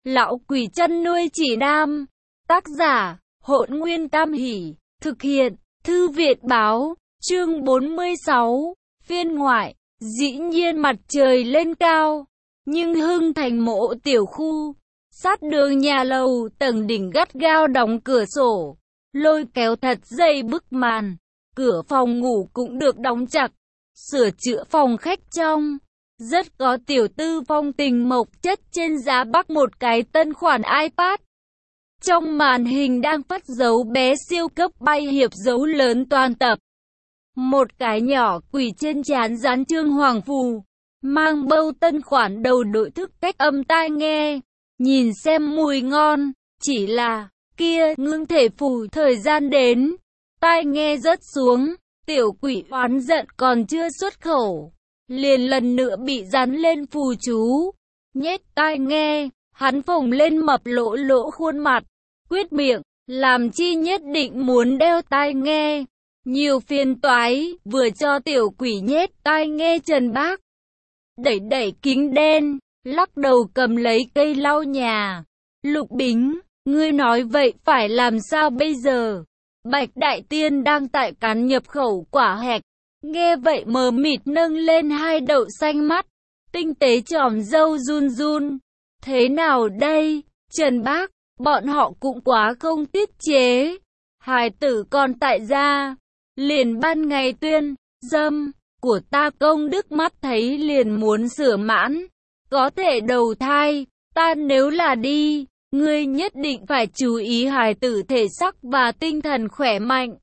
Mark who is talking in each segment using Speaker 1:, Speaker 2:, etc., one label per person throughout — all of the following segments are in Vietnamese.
Speaker 1: Lão quỷ chăn nuôi chỉ nam. Tác giả, Hỗn Nguyên Tam Hỷ. Thực hiện, Thư viện báo. Chương 46. Phiên ngoại. Dĩ nhiên mặt trời lên cao, nhưng Hưng Thành mộ tiểu khu, sát đường nhà lầu tầng đỉnh gắt gao đóng cửa sổ, lôi kéo thật dày bức màn. Cửa phòng ngủ cũng được đóng chặt, sửa chữa phòng khách trong. Rất có tiểu tư phong tình mộc chất trên giá bắc một cái tân khoản iPad. Trong màn hình đang phát dấu bé siêu cấp bay hiệp dấu lớn toàn tập. Một cái nhỏ quỷ trên trán dán trương hoàng phù, mang bâu tân khoản đầu đội thức cách âm tai nghe, nhìn xem mùi ngon, chỉ là, kia ngưng thể phù thời gian đến, tai nghe rớt xuống, tiểu quỷ oán giận còn chưa xuất khẩu, liền lần nữa bị dán lên phù chú, nhét tai nghe, hắn phồng lên mập lỗ lỗ khuôn mặt, quyết miệng, làm chi nhất định muốn đeo tai nghe. Nhiều phiền toái, vừa cho tiểu quỷ nhét tai nghe Trần Bác. Đẩy kính đen, lắc đầu cầm lấy cây lau nhà. Lục Bính, ngươi nói vậy phải làm sao bây giờ? Bạch Đại Tiên đang tại cán nhập khẩu quả hạch. Nghe vậy mờ mịt nâng lên hai đậu xanh mắt. Tinh tế tròm râu run run. Thế nào đây, Trần Bác, bọn họ cũng quá không tiết chế. Hài tử còn tại gia. Liền ban ngày tuyên, dâm, của ta công đức mắt thấy liền muốn sửa mãn, có thể đầu thai, ta nếu là đi, ngươi nhất định phải chú ý hài tử thể sắc và tinh thần khỏe mạnh.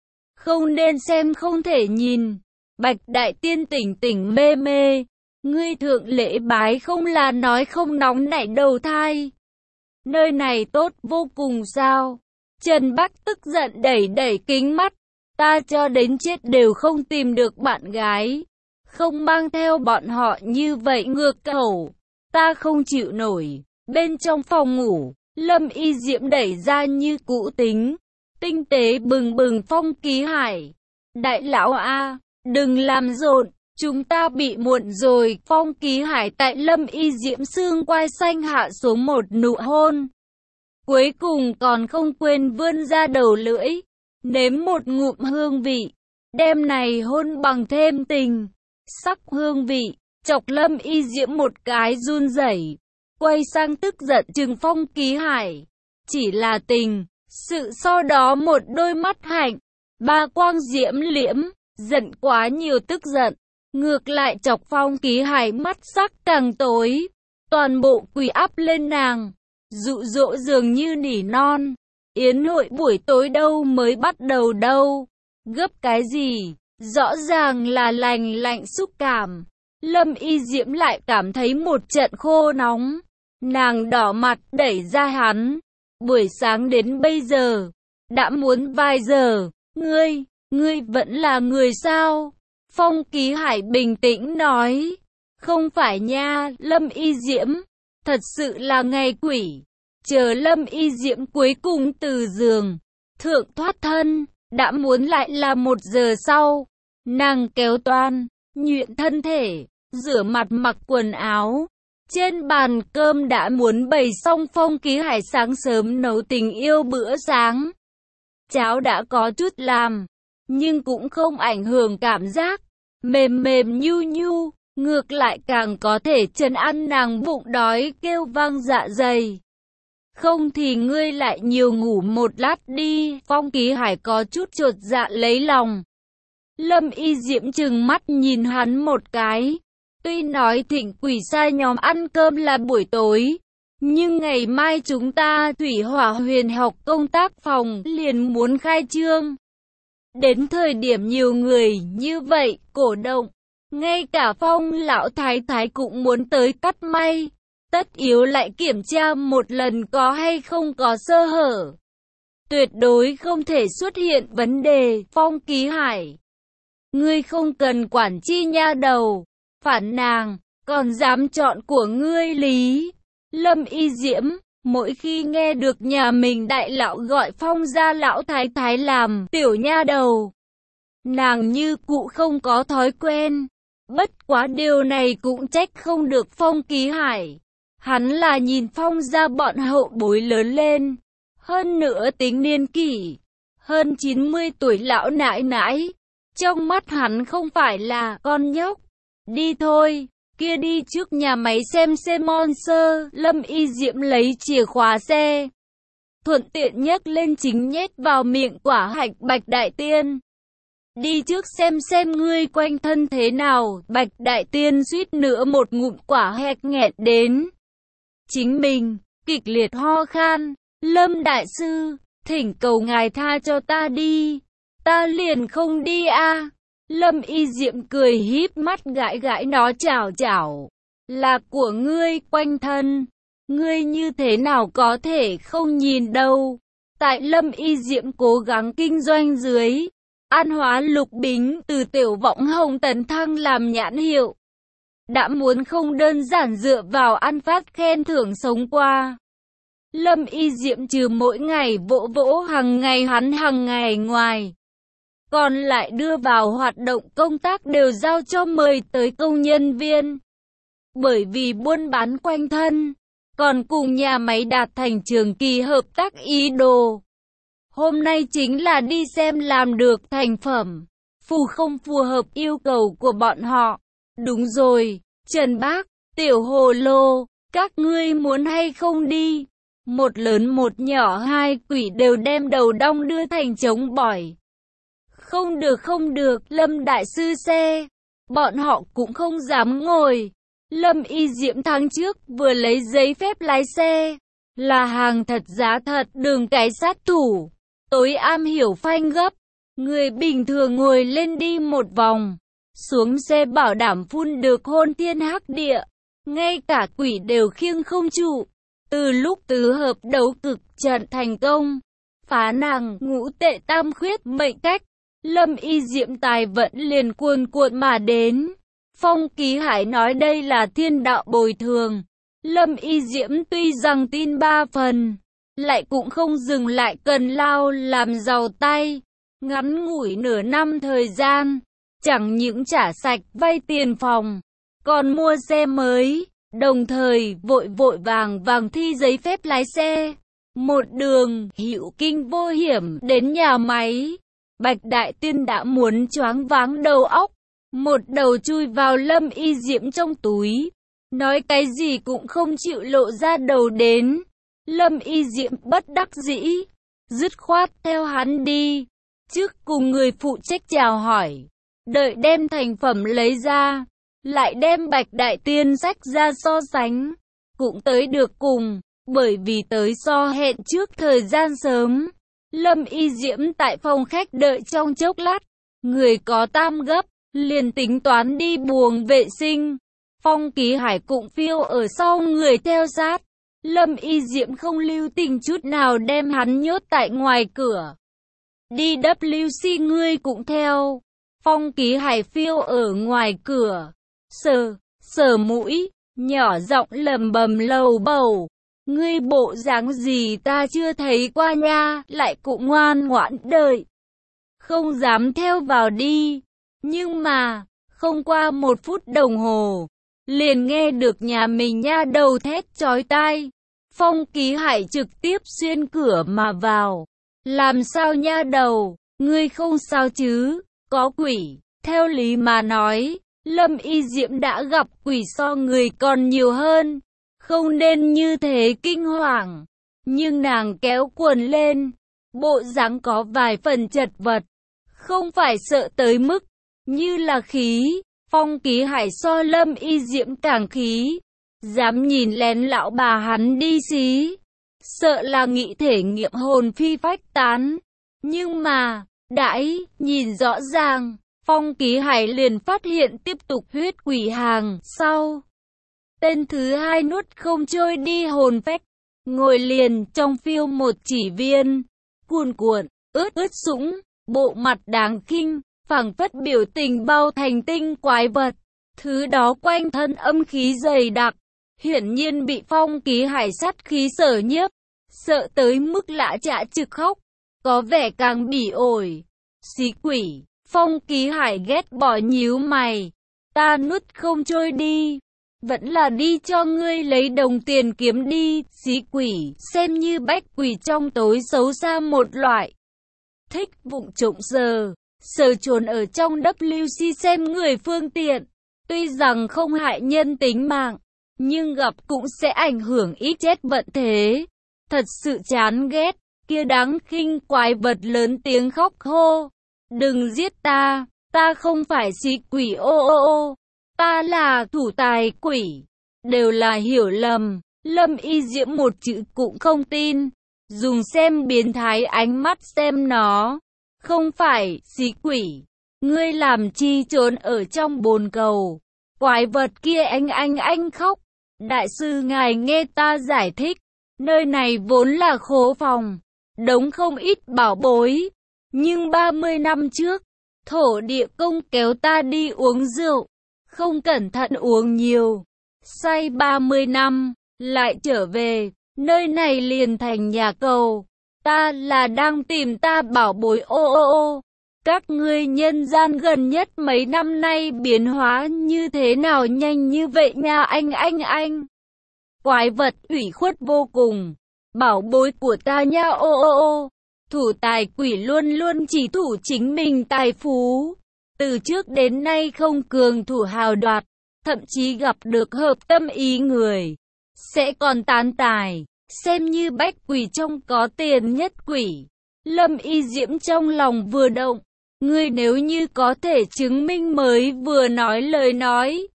Speaker 1: Không nên xem không thể nhìn, Bạch Đại Tiên tỉnh tỉnh mê mê, ngươi thượng lễ bái không là nói không nóng nảy đầu thai. Nơi này tốt vô cùng sao? Trần Bắc tức giận đẩy kính mắt. Ta cho đến chết đều không tìm được bạn gái, không mang theo bọn họ như vậy ngược khẩu, ta không chịu nổi. Bên trong phòng ngủ, Lâm Y Diễm đẩy ra như cũ tính, tinh tế bừng bừng Phong Ký Hải. Đại lão a, đừng làm rộn, chúng ta bị muộn rồi. Phong Ký Hải tại Lâm Y Diễm xương quai xanh hạ xuống một nụ hôn. Cuối cùng còn không quên vươn ra đầu lưỡi, nếm một ngụm hương vị, đêm này hôn bằng thêm tình, sắc hương vị, chọc Lâm Y Diễm một cái run rẩy, quay sang tức giận trừng Phong Ký Hải. Chỉ là tình, sự so đó một đôi mắt hạnh, ba quang diễm liễm, giận quá nhiều tức giận, ngược lại chọc Phong Ký Hải mắt sắc càng tối, toàn bộ quỳ áp lên nàng, dụ dỗ dường như nỉ non. Yến hội buổi tối đâu mới bắt đầu đâu, gấp cái gì, rõ ràng là lạnh xúc cảm. Lâm Y Diễm lại cảm thấy một trận khô nóng, nàng đỏ mặt đẩy ra hắn. Buổi sáng đến bây giờ, đã muốn vài giờ, ngươi vẫn là người sao? Phong Ký Hải bình tĩnh nói, không phải nha, Lâm Y Diễm, thật sự là ngày quỷ. Chờ Lâm Y Diễm cuối cùng từ giường thượng thoát thân, đã muốn lại là 1 giờ sau. Nàng kéo toan, nhuyễn thân thể, rửa mặt mặc quần áo. Trên bàn cơm đã muốn bày xong. Phong Ký Hải sáng sớm nấu tình yêu bữa sáng. Cháo đã có chút làm, nhưng cũng không ảnh hưởng cảm giác. Mềm nhu, ngược lại càng có thể trấn an nàng bụng đói kêu vang dạ dày. Không thì ngươi lại nhiều ngủ một lát đi. Phong Ký Hải có chút chột dạ lấy lòng. Lâm Y Diễm trừng mắt nhìn hắn một cái. Tuy nói thịnh quỷ sai nhóm ăn cơm là buổi tối, nhưng ngày mai chúng ta Thủy Hỏa Huyền học công tác phòng liền muốn khai trương. Đến thời điểm nhiều người như vậy cổ động, ngay cả Phong lão thái thái cũng muốn tới cắt may. Tất yếu lại kiểm tra một lần có hay không có sơ hở. Tuyệt đối không thể xuất hiện vấn đề. Phong Ký Hải, ngươi không cần quản chi nha đầu, phản nàng, còn dám chọn của ngươi lý. Lâm Y Diễm, mỗi khi nghe được nhà mình đại lão gọi Phong gia lão thái thái làm tiểu nha đầu, nàng như cụ không có thói quen. Bất quá điều này cũng trách không được Phong Ký Hải. Hắn là nhìn Phong ra bọn hậu bối lớn lên. Hơn nữa tính niên kỷ. Hơn 90 tuổi lão nãi nãi. Trong mắt hắn không phải là con nhóc. Đi thôi, kia đi trước nhà máy xem xe Monster. Lâm Y Diễm lấy chìa khóa xe. Thuận tiện nhấc lên chính nhét vào miệng quả hạch Bạch Đại Tiên. Đi trước xem ngươi quanh thân thế nào. Bạch Đại Tiên suýt nữa một ngụm quả hạch nghẹn đến. Chính mình, kịch liệt ho khan. Lâm Đại Sư, thỉnh cầu ngài tha cho ta đi. Ta liền không đi a. Lâm Y Diệm cười híp mắt gãi gãi nó chảo chảo. Là của ngươi quanh thân. Ngươi như thế nào có thể không nhìn đâu. Tại Lâm Y Diệm cố gắng kinh doanh dưới. An Hóa Lục Bính từ tiểu võng Hồng Tấn Thăng làm nhãn hiệu. Đã muốn không đơn giản dựa vào ăn phát khen thưởng sống qua. Lâm Y Diệm trừ mỗi ngày vỗ vỗ hàng ngày hắn hàng ngày ngoài. Còn lại đưa vào hoạt động công tác đều giao cho mời tới công nhân viên. Bởi vì buôn bán quanh thân, còn cùng nhà máy đạt thành trường kỳ hợp tác ý đồ. Hôm nay chính là đi xem làm được thành phẩm, phù không phù hợp yêu cầu của bọn họ. Đúng rồi, Trần Bác, Tiểu Hồ Lô, các ngươi muốn hay không đi? Một lớn một nhỏ hai quỷ đều đem đầu đong đưa thành trống bỏi. Không được, Lâm Đại Sư xe. Bọn họ cũng không dám ngồi. Lâm Y Diễm tháng trước vừa lấy giấy phép lái xe. Là hàng thật giá thật, đường cái sát thủ. Tối am hiểu phanh gấp. Người bình thường ngồi lên đi một vòng. Xuống xe bảo đảm phun được hôn thiên hắc địa. Ngay cả quỷ đều khiêng không trụ. Từ lúc tứ hợp đấu cực trận thành công, phá nàng ngũ tệ tam khuyết mệnh cách, Lâm Y Diệm tài vận liền cuồn cuộn mà đến. Phong Ký Hải nói đây là thiên đạo bồi thường. Lâm Y Diễm tuy rằng tin 3 phần, lại cũng không dừng lại cần lao làm giàu tay. Ngắn ngủi nửa năm thời gian, chẳng những trả sạch vay tiền phòng, còn mua xe mới. Đồng thời vội vàng thi giấy phép lái xe. Một đường hữu kinh vô hiểm đến nhà máy. Bạch Đại Tiên đã muốn choáng váng đầu óc. Một đầu chui vào Lâm Y Diễm trong túi. Nói cái gì cũng không chịu lộ ra đầu đến. Lâm Y Diễm bất đắc dĩ. Dứt khoát theo hắn đi. Trước cùng người phụ trách chào hỏi. Đợi đem thành phẩm lấy ra. Lại đem Bạch Đại Tiên sách ra so sánh. Cũng tới được cùng. Bởi vì tới so hẹn trước thời gian sớm. Lâm Y Diễm tại phòng khách đợi trong chốc lát. Người có tam gấp. Liền tính toán đi buồng vệ sinh. Phong Ký Hải cũng phiêu ở sau người theo sát. Lâm Y Diễm không lưu tình chút nào đem hắn nhốt tại ngoài cửa. Đi WC ngươi cũng theo. Phong Ký Hải phiêu ở ngoài cửa. Sờ mũi, nhỏ giọng lẩm bẩm lầu bầu. Ngươi bộ dáng gì ta chưa thấy qua nha, lại cũng ngoan ngoãn đợi. Không dám theo vào đi. Nhưng mà, không qua 1 phút đồng hồ, liền nghe được nhà mình nha đầu thét chói tai. Phong Ký Hải trực tiếp xuyên cửa mà vào. Làm sao nha đầu, ngươi không sao chứ, có quỷ. Theo lý mà nói, Lâm Y Diễm đã gặp quỷ so người còn nhiều hơn. Không nên như thế kinh hoàng. Nhưng nàng kéo quần lên. Bộ dáng có vài phần chật vật. Không phải sợ tới mức như là khí. Phong Ký Hải so Lâm Y Diễm càng khí. Dám nhìn lén lão bà hắn đi xí. Sợ là nghĩ thể nghiệm hồn phi phách tán. Nhưng mà, đãi, nhìn rõ ràng. Phong Ký Hải liền phát hiện tiếp tục huyết quỷ hàng sau. Tên thứ 2 nuốt không trôi đi hồn phách. Ngồi liền trong phiêu một chỉ viên. Cuồn cuộn, ướt sũng, bộ mặt đáng khinh, phảng phất biểu tình bao thành tinh quái vật. Thứ đó quanh thân âm khí dày đặc. Hiển nhiên bị Phong Ký Hải sát khí sở nhiếp. Sợ tới mức lã chã trực khóc. Có vẻ càng bỉ ổi. Xí quỷ. Phong Ký Hải ghét bỏ nhíu mày. Ta nuốt không trôi đi. vẫn là đi cho ngươi lấy đồng tiền kiếm đi, xí quỷ, xem như bách quỷ trong tối xấu xa một loại. Thích vụng trộm sờ trốn ở trong WC xem người phương tiện. Tuy rằng không hại nhân tính mạng, nhưng gặp cũng sẽ ảnh hưởng ít chết vận thế. Thật sự chán ghét, kia đáng khinh quái vật lớn tiếng khóc hô. Đừng giết ta, ta không phải xí quỷ ô, ta là thủ tài quỷ. Đều là hiểu lầm, Lâm Y Diễm một chữ cũng không tin. Dùng xem biến thái ánh mắt xem nó. Không phải, xí quỷ. Ngươi làm chi trốn ở trong bồn cầu. Quái vật kia anh khóc. Đại sư ngài nghe ta giải thích. Nơi này vốn là khố phòng. Đống không ít bảo bối. Nhưng 30 năm trước, thổ địa công kéo ta đi uống rượu. Không cẩn thận uống nhiều. Say 30 năm, lại trở về. Nơi này liền thành nhà cầu. Ta là đang tìm ta bảo bối ô. Các ngươi nhân gian gần nhất mấy năm nay biến hóa như thế nào nhanh như vậy nha anh. Quái vật ủy khuất vô cùng. Bảo bối của ta nha ô. Thủ tài quỷ luôn luôn chỉ thủ chính mình tài phú. Từ trước đến nay không cường thủ hào đoạt. Thậm chí gặp được hợp tâm ý người. Sẽ còn tán tài. Xem như bách quỷ trong có tiền nhất quỷ. Lâm Y Diễm trong lòng vừa động. Ngươi nếu như có thể chứng minh mới vừa nói lời nói.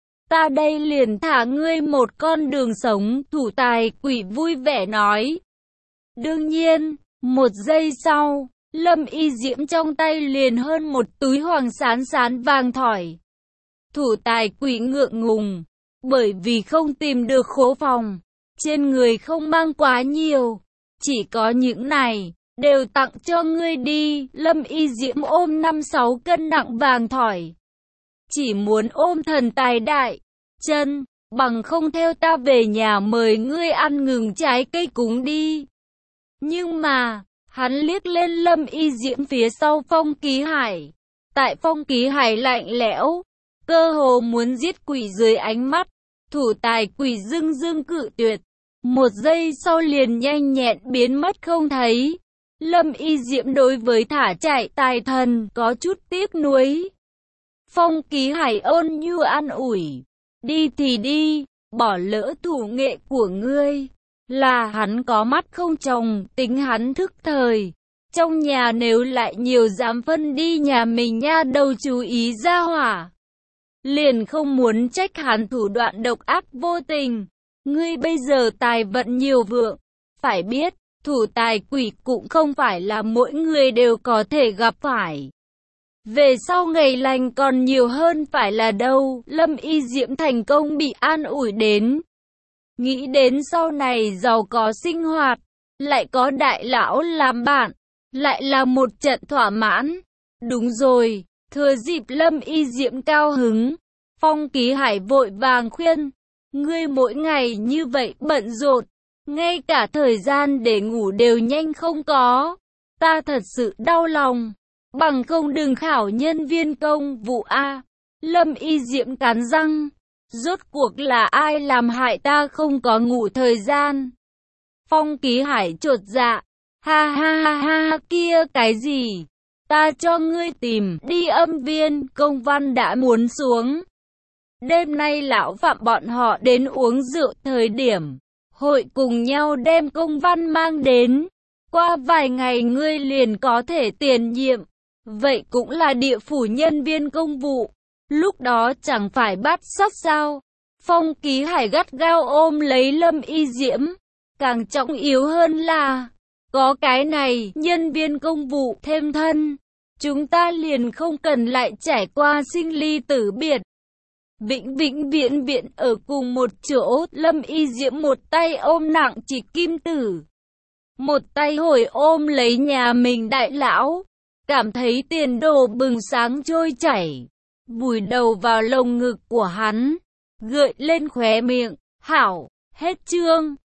Speaker 1: Ta đây liền thả ngươi một con đường sống. Thủ tài quỷ vui vẻ nói. Đương nhiên, một giây sau, Lâm Y Diễm trong tay liền hơn một túi hoàng sán vàng thỏi. Thủ tài quỷ ngượng ngùng. Bởi vì không tìm được khố phòng. Trên người không mang quá nhiều. Chỉ có những này. Đều tặng cho ngươi đi. Lâm Y Diễm ôm 5-6 cân nặng vàng thỏi. Chỉ muốn ôm thần tài đại chân. Bằng không theo ta về nhà mời ngươi ăn ngừng trái cây cúng đi. Nhưng mà, hắn liếc lên Lâm Y Diễm phía sau Phong Ký Hải. Tại Phong Ký Hải lạnh lẽo. Cơ hồ muốn giết quỷ dưới ánh mắt. Thủ tài quỷ dưng cự tuyệt. Một giây sau liền nhanh nhẹn biến mất không thấy. Lâm Y Diễm đối với thả chạy tài thần có chút tiếc nuối. Phong Ký Hải ôn nhu an ủi. Đi thì đi, bỏ lỡ thủ nghệ của ngươi. Là hắn có mắt không tròng, tính hắn thức thời. Trong nhà nếu lại nhiều dám phân đi nhà mình nha đầu chú ý ra hỏa. Liền không muốn trách hắn thủ đoạn độc ác vô tình. Ngươi bây giờ tài vận nhiều vượng. Phải biết, thủ tài quỷ cũng không phải là mỗi người đều có thể gặp phải. Về sau ngày lành còn nhiều hơn phải là đâu. Lâm Y Diễm thành công bị an ủi đến. Nghĩ đến sau này giàu có sinh hoạt. Lại có đại lão làm bạn. Lại là một trận thỏa mãn. Đúng rồi, thừa dịp Lâm Y Diễm cao hứng. Phong Ký Hải vội vàng khuyên. Ngươi mỗi ngày như vậy bận rộn. Ngay cả thời gian để ngủ đều nhanh không có. Ta thật sự đau lòng. Bằng không đừng khảo nhân viên công vụ a. Lâm Y Diễm cắn răng. Rốt cuộc là ai làm hại ta không có ngủ thời gian? Phong Ký Hải chột dạ. Ha kia cái gì? Ta cho ngươi tìm đi âm viên, công văn đã muốn xuống. Đêm nay lão phạm bọn họ đến uống rượu thời điểm. Hội cùng nhau đem công văn mang đến. Qua vài ngày ngươi liền có thể tiền nhiệm. Vậy cũng là địa phủ nhân viên công vụ. Lúc đó chẳng phải bắt sắt sao? Phong Ký Hải gắt gao ôm lấy Lâm Y Diễm. Càng trọng yếu hơn là, có cái này, nhân viên công vụ thêm thân. Chúng ta liền không cần lại trải qua sinh ly tử biệt. Vĩnh viễn ở cùng một chỗ. Lâm Y Diễm một tay ôm nặng chỉ kim tử. Một tay hồi ôm lấy nhà mình đại lão. Cảm thấy tiền đồ bừng sáng trôi chảy. Vùi đầu vào lồng ngực của hắn. Gợi lên khóe miệng. Hảo, hết chương.